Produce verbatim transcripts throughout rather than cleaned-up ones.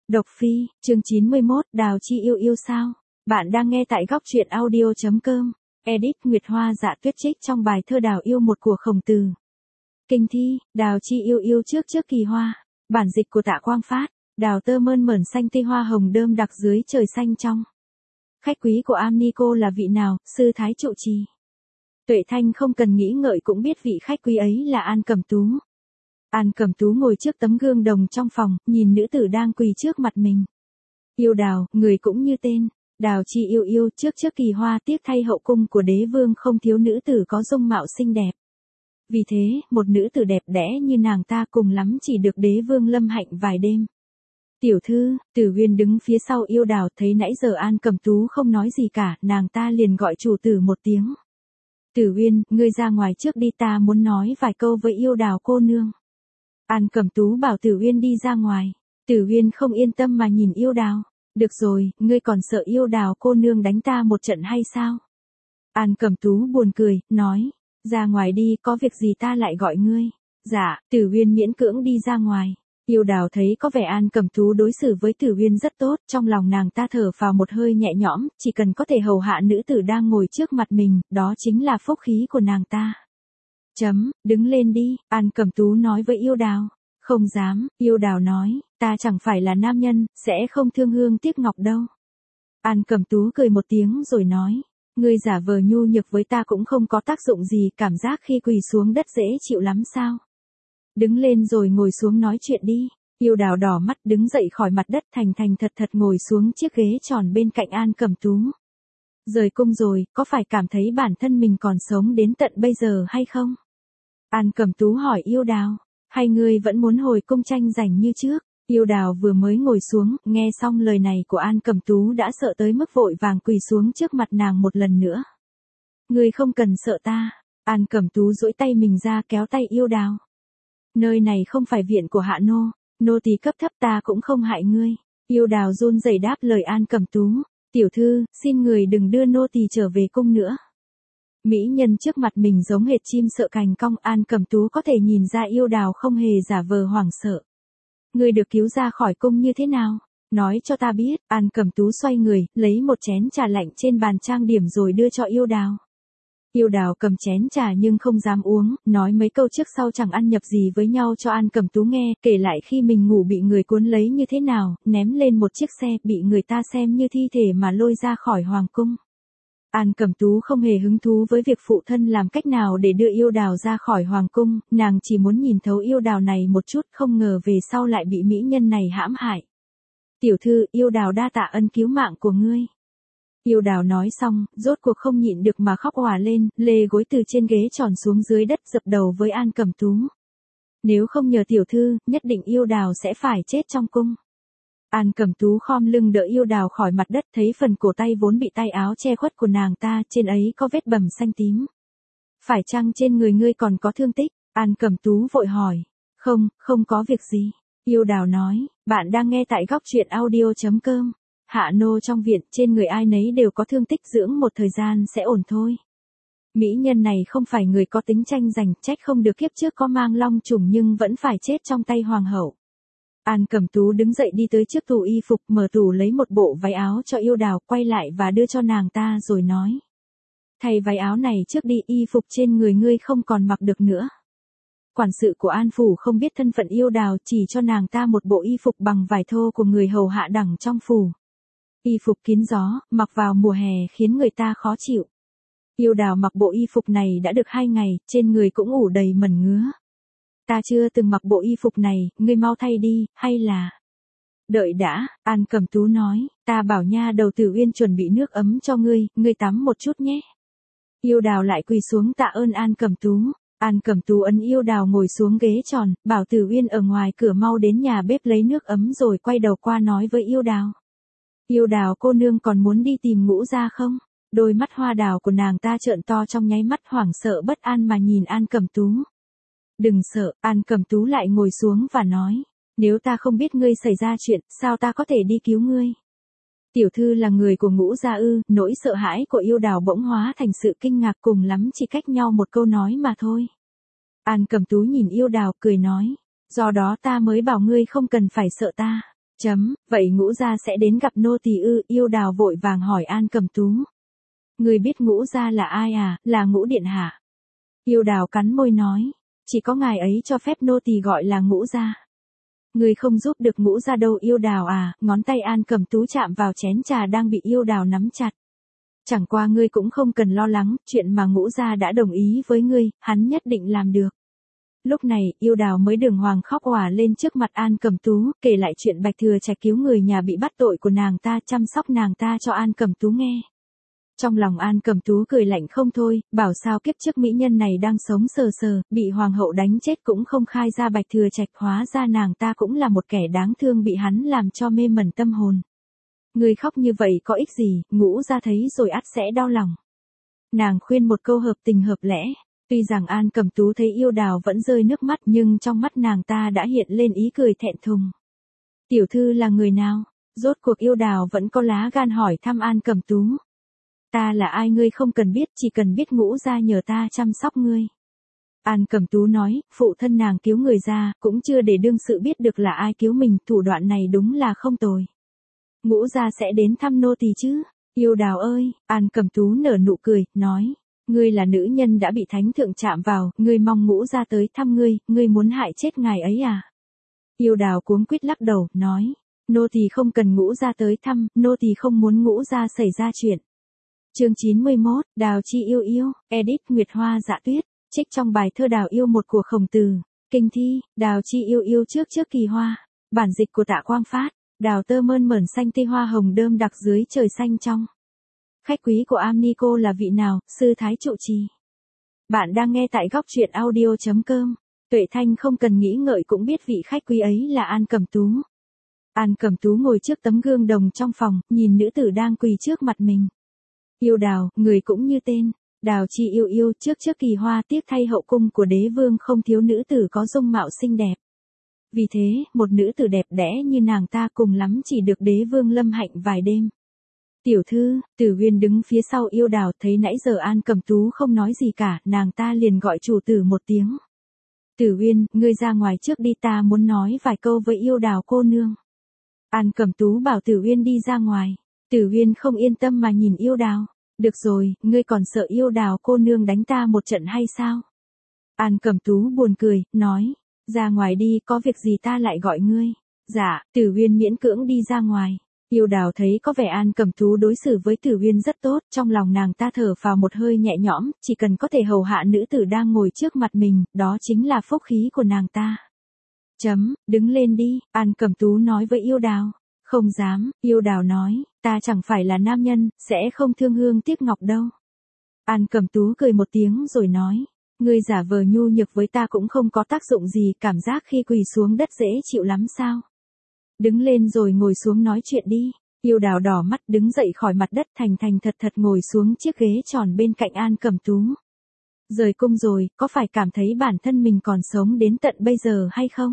Độc Phi, chương chín mươi mốt, Đào Chi yêu yêu sao? Bạn đang nghe tại góc truyện audio chấm com. Edit Nguyệt Hoa Dạ Tuyết trích trong bài thơ Đào yêu một của Khổng Tử. Kinh thi, Đào Chi yêu yêu trước trước kỳ hoa. Bản dịch của Tạ Quang Phát. Đào tơ mơn mởn xanh tây hoa hồng đơm đặc dưới trời xanh trong. Khách quý của am ni cô là vị nào? Sư Thái trụ trì. Tuệ Thanh không cần nghĩ ngợi cũng biết vị khách quý ấy là An Cẩm Tú. An Cẩm Tú ngồi trước tấm gương đồng trong phòng, nhìn nữ tử đang quỳ trước mặt mình. Yêu Đào, người cũng như tên, Đào Chi yêu yêu, trước trước kỳ hoa, tiếc thay hậu cung của đế vương không thiếu nữ tử có dung mạo xinh đẹp. Vì thế, một nữ tử đẹp đẽ như nàng ta cùng lắm chỉ được đế vương lâm hạnh vài đêm. Tiểu thư, Tử Uyên đứng phía sau Yêu Đào, thấy nãy giờ An Cẩm Tú không nói gì cả, nàng ta liền gọi chủ tử một tiếng. Tử Uyên, ngươi ra ngoài trước đi, ta muốn nói vài câu với Yêu Đào cô nương. An Cẩm Tú bảo Tử Uyên đi ra ngoài. Tử Uyên không yên tâm mà nhìn Yêu Đào. Được rồi, ngươi còn sợ Yêu Đào cô nương đánh ta một trận hay sao? An Cẩm Tú buồn cười, nói. Ra ngoài đi, có việc gì ta lại gọi ngươi. Dạ, Tử Uyên miễn cưỡng đi ra ngoài. Yêu Đào thấy có vẻ An Cẩm Tú đối xử với Tử Uyên rất tốt, trong lòng nàng ta thở vào một hơi nhẹ nhõm, chỉ cần có thể hầu hạ nữ tử đang ngồi trước mặt mình, đó chính là phúc khí của nàng ta. Chấm, đứng lên đi, An Cẩm Tú nói với Yêu Đào. Không dám, Yêu Đào nói, ta chẳng phải là nam nhân, sẽ không thương hương tiếc ngọc đâu. An Cẩm Tú cười một tiếng rồi nói, ngươi giả vờ nhu nhược với ta cũng không có tác dụng gì, cảm giác khi quỳ xuống đất dễ chịu lắm sao? Đứng lên rồi ngồi xuống nói chuyện đi. Yêu Đào đỏ mắt đứng dậy khỏi mặt đất, thành thành thật thật ngồi xuống chiếc ghế tròn bên cạnh An Cẩm Tú. Rời cung rồi, có phải cảm thấy bản thân mình còn sống đến tận bây giờ hay không? An Cẩm Tú hỏi Yêu Đào, hay ngươi vẫn muốn hồi cung tranh giành như trước? Yêu Đào vừa mới ngồi xuống, nghe xong lời này của An Cẩm Tú đã sợ tới mức vội vàng quỳ xuống trước mặt nàng một lần nữa. Ngươi không cần sợ ta. An Cẩm Tú duỗi tay mình ra kéo tay Yêu Đào. Nơi này không phải viện của hạ nô, nô tỳ cấp thấp ta cũng không hại ngươi. Yêu Đào run rẩy đáp lời An Cẩm Tú. Tiểu thư, xin người đừng đưa nô tỳ trở về cung nữa. Mỹ nhân trước mặt mình giống hệt chim sợ cành cong, An Cẩm Tú có thể nhìn ra Yêu Đào không hề giả vờ hoảng sợ. Ngươi được cứu ra khỏi cung như thế nào? Nói cho ta biết. An Cẩm Tú xoay người, lấy một chén trà lạnh trên bàn trang điểm rồi đưa cho Yêu Đào. Yêu Đào cầm chén trà nhưng không dám uống, nói mấy câu trước sau chẳng ăn nhập gì với nhau cho An Cẩm Tú nghe, kể lại khi mình ngủ bị người cuốn lấy như thế nào, ném lên một chiếc xe, bị người ta xem như thi thể mà lôi ra khỏi hoàng cung. An Cẩm Tú không hề hứng thú với việc phụ thân làm cách nào để đưa Yêu Đào ra khỏi hoàng cung, nàng chỉ muốn nhìn thấu Yêu Đào này một chút, không ngờ về sau lại bị mỹ nhân này hãm hại. Tiểu thư, Yêu Đào đa tạ ân cứu mạng của ngươi. Yêu Đào nói xong, rốt cuộc không nhịn được mà khóc òa lên, lê gối từ trên ghế tròn xuống dưới đất dập đầu với An Cẩm Tú. Nếu không nhờ tiểu thư, nhất định Yêu Đào sẽ phải chết trong cung. An Cẩm Tú khom lưng đỡ Yêu Đào khỏi mặt đất, thấy phần cổ tay vốn bị tay áo che khuất của nàng ta, trên ấy có vết bầm xanh tím. Phải chăng trên người ngươi còn có thương tích? An Cẩm Tú vội hỏi. Không, không có việc gì. Yêu Đào nói, bạn đang nghe tại góc truyện audio chấm com. Hạ nô trong viện, trên người ai nấy đều có thương tích, dưỡng một thời gian sẽ ổn thôi. Mỹ nhân này không phải người có tính tranh giành, trách không được kiếp trước có mang long trùng nhưng vẫn phải chết trong tay hoàng hậu. An Cẩm Tú đứng dậy đi tới trước tủ y phục, mở tủ lấy một bộ váy áo cho Yêu Đào, quay lại và đưa cho nàng ta rồi nói. Thay váy áo này trước đi, y phục trên người ngươi không còn mặc được nữa. Quản sự của An Phủ không biết thân phận Yêu Đào, chỉ cho nàng ta một bộ y phục bằng vải thô của người hầu hạ đẳng trong phủ. Y phục kín gió, mặc vào mùa hè khiến người ta khó chịu. Yêu Đào mặc bộ y phục này đã được hai ngày, trên người cũng ủ đầy mẩn ngứa. Ta chưa từng mặc bộ y phục này, ngươi mau thay đi, hay là... Đợi đã, An Cẩm Tú nói, ta bảo nha đầu Tử Uyên chuẩn bị nước ấm cho ngươi, ngươi tắm một chút nhé. Yêu Đào lại quỳ xuống tạ ơn An Cẩm Tú. An Cẩm Tú ấn Yêu Đào ngồi xuống ghế tròn, bảo Tử Uyên ở ngoài cửa mau đến nhà bếp lấy nước ấm rồi quay đầu qua nói với Yêu Đào. Yêu Đào cô nương còn muốn đi tìm Ngũ gia không? Đôi mắt hoa đào của nàng ta trợn to trong nháy mắt, hoảng sợ bất an mà nhìn An Cẩm Tú. Đừng sợ, An Cẩm Tú lại ngồi xuống và nói. Nếu ta không biết ngươi xảy ra chuyện, sao ta có thể đi cứu ngươi? Tiểu thư là người của Ngũ gia ư? Nỗi sợ hãi của Yêu Đào bỗng hóa thành sự kinh ngạc, cùng lắm chỉ cách nhau một câu nói mà thôi. An Cẩm Tú nhìn Yêu Đào cười nói. Do đó ta mới bảo ngươi không cần phải sợ ta. Chấm, vậy Ngũ gia sẽ đến gặp nô tỳ ư? Yêu Đào vội vàng hỏi An Cẩm Tú. Người biết Ngũ gia là ai à? Là Ngũ điện hạ. Yêu Đào cắn môi nói, chỉ có ngài ấy cho phép nô tỳ gọi là Ngũ gia. Người không giúp được Ngũ gia đâu Yêu Đào à? Ngón tay An Cẩm Tú chạm vào chén trà đang bị Yêu Đào nắm chặt. Chẳng qua ngươi cũng không cần lo lắng, chuyện mà Ngũ gia đã đồng ý với ngươi, hắn nhất định làm được. Lúc này, Yêu Đào mới đường hoàng khóc òa lên trước mặt An Cẩm Tú, kể lại chuyện Bạch Thừa Trạch cứu người nhà bị bắt tội của nàng ta, chăm sóc nàng ta cho An Cẩm Tú nghe. Trong lòng An Cẩm Tú cười lạnh không thôi, bảo sao kiếp trước mỹ nhân này đang sống sờ sờ, bị hoàng hậu đánh chết cũng không khai ra Bạch Thừa Trạch, hóa ra nàng ta cũng là một kẻ đáng thương bị hắn làm cho mê mẩn tâm hồn. Người khóc như vậy có ích gì, Ngũ gia thấy rồi ắt sẽ đau lòng. Nàng khuyên một câu hợp tình hợp lẽ. Tuy rằng An Cẩm Tú thấy Yêu Đào vẫn rơi nước mắt nhưng trong mắt nàng ta đã hiện lên ý cười thẹn thùng. Tiểu thư là người nào? Rốt cuộc Yêu Đào vẫn có lá gan hỏi thăm An Cẩm Tú. Ta là ai ngươi không cần biết, chỉ cần biết Ngũ gia nhờ ta chăm sóc ngươi. An Cẩm Tú nói, phụ thân nàng cứu người ra, cũng chưa để đương sự biết được là ai cứu mình, thủ đoạn này đúng là không tồi. Ngũ gia sẽ đến thăm nô tỳ chứ? Yêu Đào ơi, An Cẩm Tú nở nụ cười, nói. Ngươi là nữ nhân đã bị thánh thượng chạm vào, ngươi mong Ngũ gia tới thăm ngươi, ngươi muốn hại chết ngài ấy à? Yêu Đào cuống quýt lắc đầu, nói, nô tỳ không cần Ngũ gia tới thăm, nô tỳ không muốn Ngũ gia xảy ra chuyện. Chương chín mươi mốt, Đào Chi yêu yêu, edit Nguyệt Hoa Dạ Tuyết, trích trong bài thơ Đào yêu một của Khổng Tử, kinh thi, Đào Chi yêu yêu trước trước kỳ hoa, bản dịch của Tạ Quang Phát, đào tơ mơn mởn xanh tê hoa hồng đơm đặc dưới trời xanh trong. Khách quý của Amnico là vị nào? Sư Thái trụ trì. Bạn đang nghe tại góc truyện audio chấm com. Tuệ Thanh không cần nghĩ ngợi cũng biết vị khách quý ấy là An Cẩm Tú. An Cẩm Tú ngồi trước tấm gương đồng trong phòng, nhìn nữ tử đang quỳ trước mặt mình. Yêu Đào, người cũng như tên. Đào Chi yêu yêu trước trước kỳ hoa, tiếc thay hậu cung của đế vương không thiếu nữ tử có dung mạo xinh đẹp. Vì thế, một nữ tử đẹp đẽ như nàng ta cùng lắm chỉ được đế vương lâm hạnh vài đêm. Tiểu thư, Tử Huyên đứng phía sau Yêu Đào, thấy nãy giờ An Cẩm Tú không nói gì cả, nàng ta liền gọi chủ tử một tiếng. Tử Huyên, ngươi ra ngoài trước đi, ta muốn nói vài câu với Yêu Đào cô nương. An Cẩm Tú bảo Tử Huyên đi ra ngoài. Tử Huyên không yên tâm mà nhìn Yêu Đào. Được rồi, ngươi còn sợ Yêu Đào cô nương đánh ta một trận hay sao? An Cẩm Tú buồn cười, nói, ra ngoài đi, có việc gì ta lại gọi ngươi. Dạ, Tử Huyên miễn cưỡng đi ra ngoài. Yêu Đào thấy có vẻ An Cẩm Tú đối xử với Tử Huyên rất tốt, trong lòng nàng ta thở phào một hơi nhẹ nhõm, chỉ cần có thể hầu hạ nữ tử đang ngồi trước mặt mình, đó chính là phúc khí của nàng ta. Chấm, đứng lên đi, An Cẩm Tú nói với Yêu Đào. Không dám, Yêu Đào nói, ta chẳng phải là nam nhân, sẽ không thương hương tiếc ngọc đâu. An Cẩm Tú cười một tiếng rồi nói, ngươi giả vờ nhu nhược với ta cũng không có tác dụng gì, cảm giác khi quỳ xuống đất dễ chịu lắm sao? Đứng lên rồi ngồi xuống nói chuyện đi. Yêu Đào đỏ mắt đứng dậy khỏi mặt đất, thành thành thật thật ngồi xuống chiếc ghế tròn bên cạnh An Cẩm Tú. Rời cung rồi, có phải cảm thấy bản thân mình còn sống đến tận bây giờ hay không?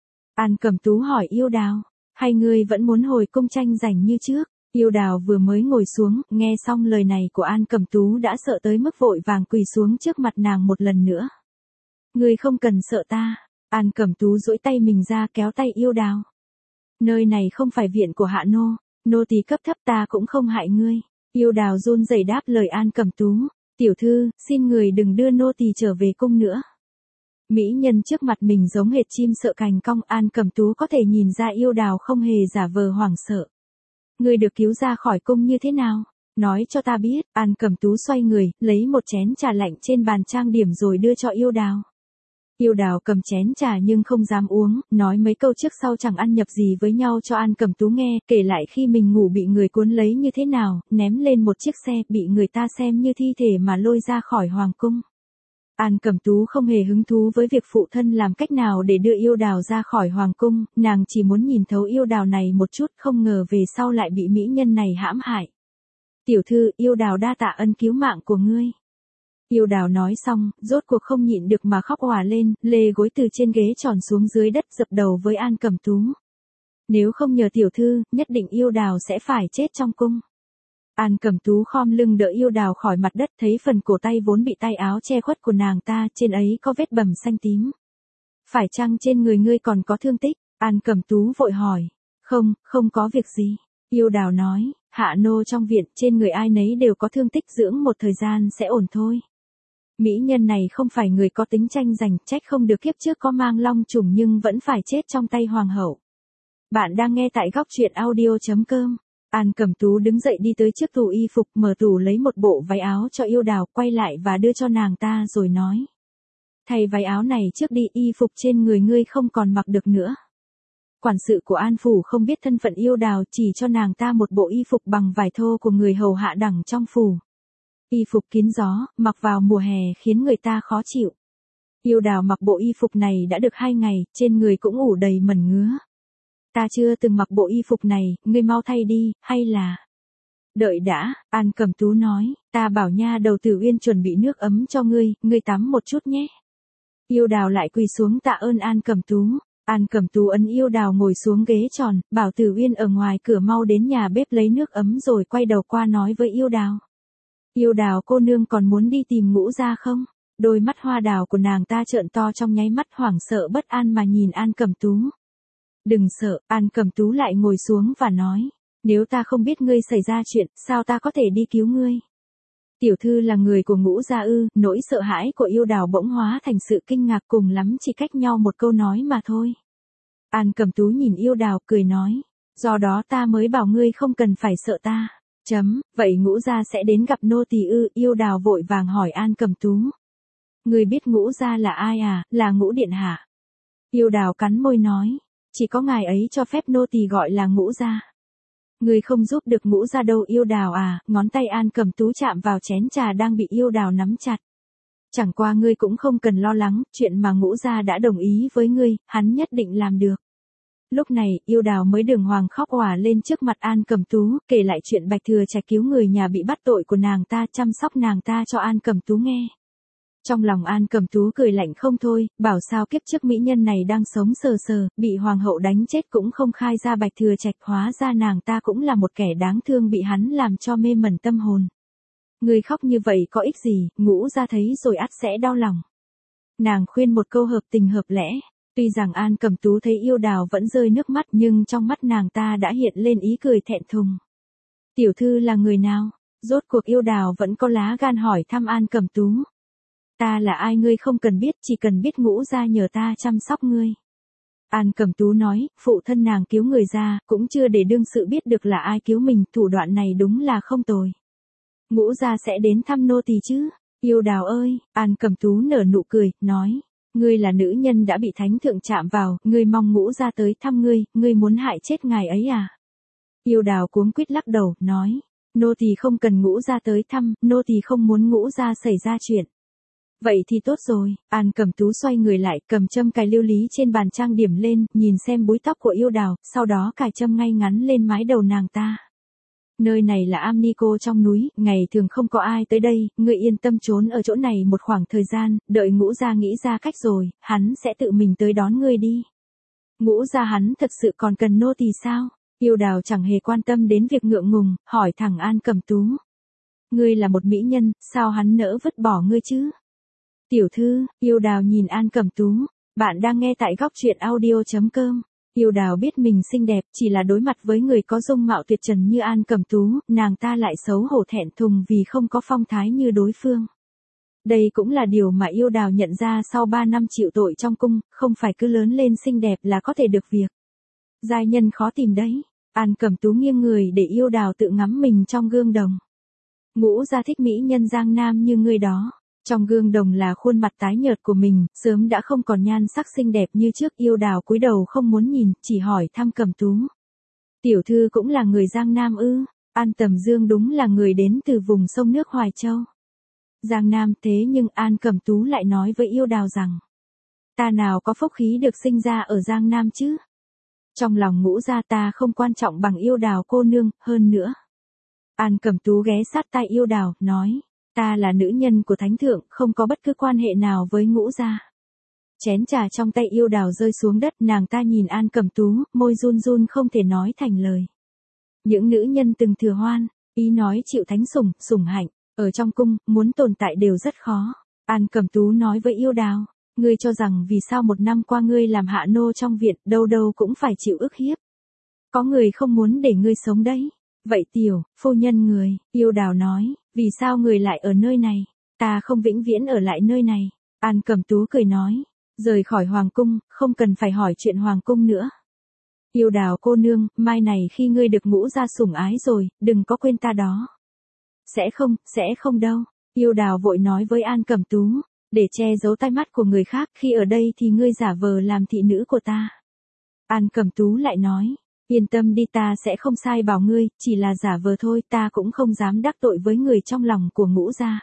An Cẩm Tú hỏi Yêu Đào, hay ngươi vẫn muốn hồi cung tranh giành như trước? Yêu Đào vừa mới ngồi xuống, nghe xong lời này của An Cẩm Tú đã sợ tới mức vội vàng quỳ xuống trước mặt nàng một lần nữa. Ngươi không cần sợ ta. An Cẩm Tú duỗi tay mình ra kéo tay Yêu Đào. Nơi này không phải viện của hạ nô, nô tỳ cấp thấp ta cũng không hại ngươi. Yêu Đào run rẩy đáp lời An Cẩm Tú, tiểu thư, xin người đừng đưa nô tỳ trở về cung nữa. Mỹ nhân trước mặt mình giống hệt chim sợ cành cong, An Cẩm Tú có thể nhìn ra Yêu Đào không hề giả vờ hoảng sợ. Ngươi được cứu ra khỏi cung như thế nào? Nói cho ta biết. An Cẩm Tú xoay người, lấy một chén trà lạnh trên bàn trang điểm rồi đưa cho Yêu Đào. Yêu Đào cầm chén trà nhưng không dám uống, nói mấy câu trước sau chẳng ăn nhập gì với nhau cho An Cẩm Tú nghe, kể lại khi mình ngủ bị người cuốn lấy như thế nào, ném lên một chiếc xe, bị người ta xem như thi thể mà lôi ra khỏi hoàng cung. An Cẩm Tú không hề hứng thú với việc phụ thân làm cách nào để đưa Yêu Đào ra khỏi hoàng cung, nàng chỉ muốn nhìn thấu Yêu Đào này một chút, không ngờ về sau lại bị mỹ nhân này hãm hại. Tiểu thư, Yêu Đào đa tạ ân cứu mạng của ngươi. Yêu Đào nói xong, rốt cuộc không nhịn được mà khóc òa lên, lê gối từ trên ghế tròn xuống dưới đất dập đầu với An Cẩm Tú. Nếu không nhờ tiểu thư, nhất định Yêu Đào sẽ phải chết trong cung. An Cẩm Tú khom lưng đỡ Yêu Đào khỏi mặt đất, thấy phần cổ tay vốn bị tay áo che khuất của nàng ta, trên ấy có vết bầm xanh tím. Phải chăng trên người ngươi còn có thương tích? An Cẩm Tú vội hỏi. Không, không có việc gì. Yêu đào nói, hạ nô trong viện trên người ai nấy đều có thương tích, dưỡng một thời gian sẽ ổn thôi. Mỹ nhân này không phải người có tính tranh giành, trách không được kiếp trước có mang long trùng nhưng vẫn phải chết trong tay hoàng hậu. Bạn đang nghe tại góc truyện audio chấm com. An Cẩm Tú đứng dậy đi tới trước tủ y phục, mở tủ lấy một bộ váy áo cho yêu đào, quay lại và đưa cho nàng ta rồi nói. Thay váy áo này trước đi, y phục trên người ngươi không còn mặc được nữa. Quản sự của An Phủ không biết thân phận yêu đào, chỉ cho nàng ta một bộ y phục bằng vải thô của người hầu hạ đẳng trong phủ. Y phục kín gió, mặc vào mùa hè khiến người ta khó chịu. Yêu đào mặc bộ y phục này đã được hai ngày, trên người cũng ủ đầy mẩn ngứa. Ta chưa từng mặc bộ y phục này, ngươi mau thay đi, hay là... Đợi đã, An Cẩm Tú nói, ta bảo nha đầu Tử Uyên chuẩn bị nước ấm cho ngươi, ngươi tắm một chút nhé. Yêu đào lại quỳ xuống tạ ơn An Cẩm Tú. An Cẩm Tú ấn yêu đào ngồi xuống ghế tròn, bảo Tử Uyên ở ngoài cửa mau đến nhà bếp lấy nước ấm rồi quay đầu qua nói với yêu đào. Yêu đào cô nương còn muốn đi tìm Ngũ Gia không? Đôi mắt hoa đào của nàng ta trợn to trong nháy mắt, hoảng sợ bất an mà nhìn An Cẩm Tú. Đừng sợ, An Cẩm Tú lại ngồi xuống và nói. Nếu ta không biết ngươi xảy ra chuyện, sao ta có thể đi cứu ngươi? Tiểu thư là người của Ngũ Gia ư? Nỗi sợ hãi của yêu đào bỗng hóa thành sự kinh ngạc, cùng lắm chỉ cách nhau một câu nói mà thôi. An Cẩm Tú nhìn yêu đào cười nói. Do đó ta mới bảo ngươi không cần phải sợ ta. Chấm, vậy Ngũ Gia sẽ đến gặp nô tỳ ư? Yêu đào vội vàng hỏi An Cẩm Tú. Ngươi biết Ngũ Gia là ai à? Là Ngũ Điện Hạ. Yêu đào cắn môi nói. Chỉ có ngài ấy cho phép nô tỳ gọi là Ngũ Gia. Ngươi không giúp được Ngũ Gia đâu yêu đào à? Ngón tay An Cẩm Tú chạm vào chén trà đang bị yêu đào nắm chặt. Chẳng qua ngươi cũng không cần lo lắng, chuyện mà Ngũ Gia đã đồng ý với ngươi, hắn nhất định làm được. Lúc này, yêu đào mới đường hoàng khóc òa lên trước mặt An Cẩm Tú, kể lại chuyện Bạch Thừa Trạch cứu người nhà bị bắt tội của nàng ta, chăm sóc nàng ta cho An Cẩm Tú nghe. Trong lòng An Cẩm Tú cười lạnh không thôi, bảo sao kiếp trước mỹ nhân này đang sống sờ sờ, bị hoàng hậu đánh chết cũng không khai ra Bạch Thừa Trạch, hóa ra nàng ta cũng là một kẻ đáng thương bị hắn làm cho mê mẩn tâm hồn. Người khóc như vậy có ích gì, Ngũ Gia thấy rồi ắt sẽ đau lòng. Nàng khuyên một câu hợp tình hợp lẽ. Tuy rằng An Cẩm Tú thấy yêu đào vẫn rơi nước mắt nhưng trong mắt nàng ta đã hiện lên ý cười thẹn thùng. Tiểu thư là người nào? Rốt cuộc yêu đào vẫn có lá gan hỏi thăm An Cẩm Tú. Ta là ai ngươi không cần biết, chỉ cần biết Ngũ Gia nhờ ta chăm sóc ngươi. An Cẩm Tú nói, phụ thân nàng cứu người ra, cũng chưa để đương sự biết được là ai cứu mình, thủ đoạn này đúng là không tồi. Ngũ Gia sẽ đến thăm nô tỳ chứ? Yêu đào ơi, An Cẩm Tú nở nụ cười, nói. Ngươi là nữ nhân đã bị thánh thượng chạm vào, ngươi mong Ngũ Gia tới thăm ngươi, ngươi muốn hại chết ngài ấy à? Yêu đào cuống quýt lắc đầu, nói. Nô tỳ không cần Ngũ Gia tới thăm, nô tỳ không muốn Ngũ Gia xảy ra chuyện. Vậy thì tốt rồi, An Cẩm Tú xoay người lại, cầm châm cài lưu lý trên bàn trang điểm lên, nhìn xem búi tóc của yêu đào, sau đó cài châm ngay ngắn lên mái đầu nàng ta. Nơi này là Am Ni Cô trong núi, ngày thường không có ai tới đây, ngươi yên tâm trốn ở chỗ này một khoảng thời gian, đợi Ngũ Gia nghĩ ra cách rồi, hắn sẽ tự mình tới đón ngươi đi. Ngũ Gia hắn thật sự còn cần nô tỳ sao? Yêu đào chẳng hề quan tâm đến việc ngượng ngùng, hỏi thẳng An Cẩm Tú. Ngươi là một mỹ nhân, sao hắn nỡ vứt bỏ ngươi chứ? Tiểu thư, yêu đào nhìn An Cẩm Tú. Bạn đang nghe tại góc truyện audio chấm com. Yêu đào biết mình xinh đẹp, chỉ là đối mặt với người có dung mạo tuyệt trần như An Cẩm Tú, nàng ta lại xấu hổ thẹn thùng vì không có phong thái như đối phương. Đây cũng là điều mà yêu đào nhận ra sau ba năm chịu tội trong cung, không phải cứ lớn lên xinh đẹp là có thể được việc. Giai nhân khó tìm đấy. An Cẩm Tú nghiêng người để yêu đào tự ngắm mình trong gương đồng. Ngũ Gia thích mỹ nhân Giang Nam như ngươi đó. Trong gương đồng là khuôn mặt tái nhợt của mình, sớm đã không còn nhan sắc xinh đẹp như trước. Yêu đào cúi đầu không muốn nhìn, chỉ hỏi thăm Cẩm Tú. Tiểu thư cũng là người Giang Nam ư? An Tầm Dương đúng là người đến từ vùng sông nước Hoài Châu. Giang Nam thế nhưng An Cẩm Tú lại nói với yêu đào rằng. Ta nào có phúc khí được sinh ra ở Giang Nam chứ? Trong lòng Ngũ Gia ta không quan trọng bằng yêu đào cô nương, hơn nữa. An Cẩm Tú ghé sát tai yêu đào, nói. Ta là nữ nhân của thánh thượng, không có bất cứ quan hệ nào với Ngũ Gia. Chén trà trong tay yêu đào rơi xuống đất, nàng ta nhìn An Cẩm Tú, môi run run không thể nói thành lời. Những nữ nhân từng thừa hoan, ý nói chịu thánh sủng, sủng hạnh, ở trong cung, muốn tồn tại đều rất khó. An Cẩm Tú nói với yêu đào, ngươi cho rằng vì sao một năm qua ngươi làm hạ nô trong viện, đâu đâu cũng phải chịu ức hiếp. Có người không muốn để ngươi sống đấy. Vậy tiểu, phu nhân người, Yêu Đào nói, vì sao người lại ở nơi này? Ta không vĩnh viễn ở lại nơi này. An Cẩm Tú cười nói, rời khỏi hoàng cung, không cần phải hỏi chuyện hoàng cung nữa. Yêu Đào cô nương, mai này khi ngươi được ngũ gia sủng ái rồi, đừng có quên ta đó. Sẽ không, sẽ không đâu. Yêu Đào vội nói với An Cẩm Tú, để che giấu tai mắt của người khác, khi ở đây thì ngươi giả vờ làm thị nữ của ta. An Cẩm Tú lại nói, yên tâm đi, ta sẽ không sai bảo ngươi, chỉ là giả vờ thôi, ta cũng không dám đắc tội với người trong lòng của ngũ gia.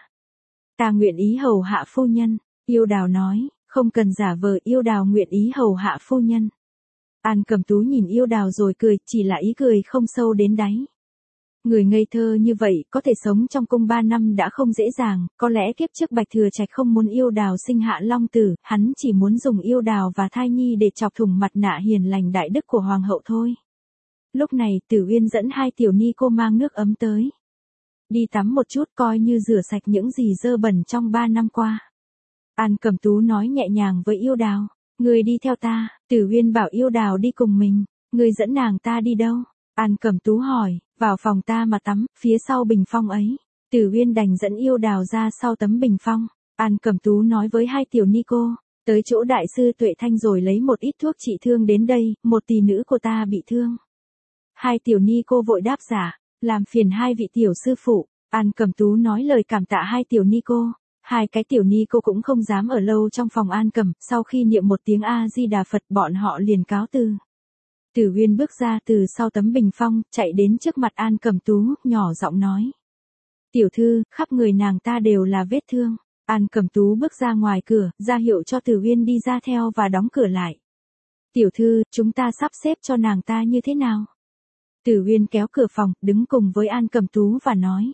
Ta nguyện ý hầu hạ phu nhân. Yêu Đào nói, không cần giả vờ, Yêu Đào nguyện ý hầu hạ phu nhân. An Cẩm Tú nhìn Yêu Đào rồi cười, chỉ là ý cười không sâu đến đáy. Người ngây thơ như vậy, có thể sống trong cung ba năm đã không dễ dàng, có lẽ kiếp trước Bạch Thừa Trạch không muốn Yêu Đào sinh hạ long tử, hắn chỉ muốn dùng Yêu Đào và thai nhi để chọc thủng mặt nạ hiền lành đại đức của hoàng hậu thôi. Lúc này, Tử Uyên dẫn hai tiểu ni cô mang nước ấm tới. Đi tắm một chút coi như rửa sạch những gì dơ bẩn trong ba năm qua. An Cẩm Tú nói nhẹ nhàng với Yêu Đào, người đi theo ta. Tử Uyên bảo Yêu Đào đi cùng mình, người dẫn nàng ta đi đâu? An Cẩm Tú hỏi, vào phòng ta mà tắm, phía sau bình phong ấy. Tử Uyên đành dẫn Yêu Đào ra sau tấm bình phong. An Cẩm Tú nói với hai tiểu ni cô, tới chỗ đại sư Tuệ Thanh rồi lấy một ít thuốc trị thương đến đây, một tỷ nữ của ta bị thương. Hai tiểu ni cô vội đáp giả, làm phiền hai vị tiểu sư phụ. An Cẩm Tú nói lời cảm tạ hai tiểu ni cô. Hai cái tiểu ni cô cũng không dám ở lâu trong phòng An Cẩm, sau khi niệm một tiếng A-di-đà Phật bọn họ liền cáo từ. Tử Uyên bước ra từ sau tấm bình phong, chạy đến trước mặt An Cẩm Tú, nhỏ giọng nói. Tiểu thư, khắp người nàng ta đều là vết thương. An Cẩm Tú bước ra ngoài cửa, ra hiệu cho Tử Uyên đi ra theo và đóng cửa lại. Tiểu thư, chúng ta sắp xếp cho nàng ta như thế nào? Tử Uyên kéo cửa phòng, đứng cùng với An Cẩm Tú và nói.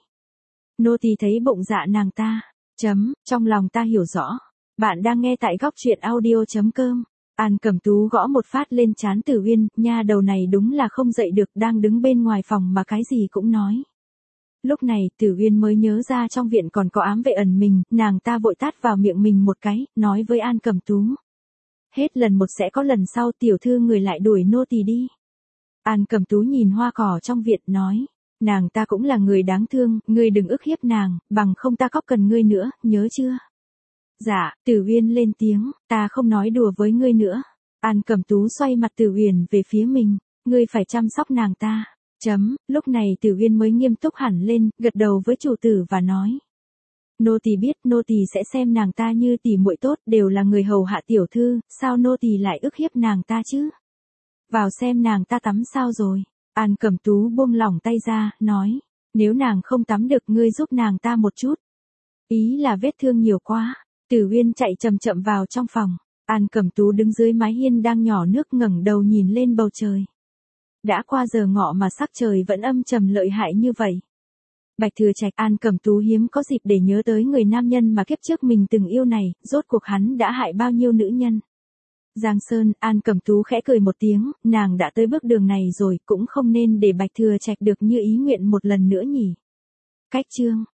Nô tỳ thấy bụng dạ nàng ta. Chấm, trong lòng ta hiểu rõ. Bạn đang nghe tại góc truyện audio.com. An Cẩm Tú gõ một phát lên trán Tử Uyên, nha đầu này đúng là không dậy được, đang đứng bên ngoài phòng mà cái gì cũng nói. Lúc này, Tử Uyên mới nhớ ra trong viện còn có ám vệ ẩn mình, nàng ta vội tát vào miệng mình một cái, nói với An Cẩm Tú. Hết lần một sẽ có lần sau, tiểu thư người lại đuổi nô tỳ đi. An Cẩm Tú nhìn hoa cỏ trong viện, nói. Nàng ta cũng là người đáng thương, ngươi đừng ức hiếp nàng, bằng không ta có cần ngươi nữa, nhớ chưa? Dạ, Tử Uyên lên tiếng, ta không nói đùa với ngươi nữa. An Cẩm Tú xoay mặt Tử Uyên về phía mình, ngươi phải chăm sóc nàng ta. Chấm, lúc này Tử Uyên mới nghiêm túc hẳn lên, gật đầu với chủ tử và nói. Nô tỳ biết, nô tỳ sẽ xem nàng ta như tỷ muội tốt, đều là người hầu hạ tiểu thư, sao nô tỳ lại ức hiếp nàng ta chứ? Vào xem nàng ta tắm sao rồi. An Cẩm Tú buông lỏng tay ra, nói, nếu nàng không tắm được ngươi giúp nàng ta một chút. Ý là vết thương nhiều quá. Tử Uyên chạy chậm chậm vào trong phòng. An Cẩm Tú đứng dưới mái hiên đang nhỏ nước ngẩng đầu nhìn lên bầu trời. Đã qua giờ ngọ mà sắc trời vẫn âm trầm lợi hại như vậy. Bạch Thừa Trạch, An Cẩm Tú hiếm có dịp để nhớ tới người nam nhân mà kiếp trước mình từng yêu này, rốt cuộc hắn đã hại bao nhiêu nữ nhân. Giang Sơn, An Cẩm Tú khẽ cười một tiếng, nàng đã tới bước đường này rồi, cũng không nên để Bạch Thừa Trạch được như ý nguyện một lần nữa nhỉ. Cách chương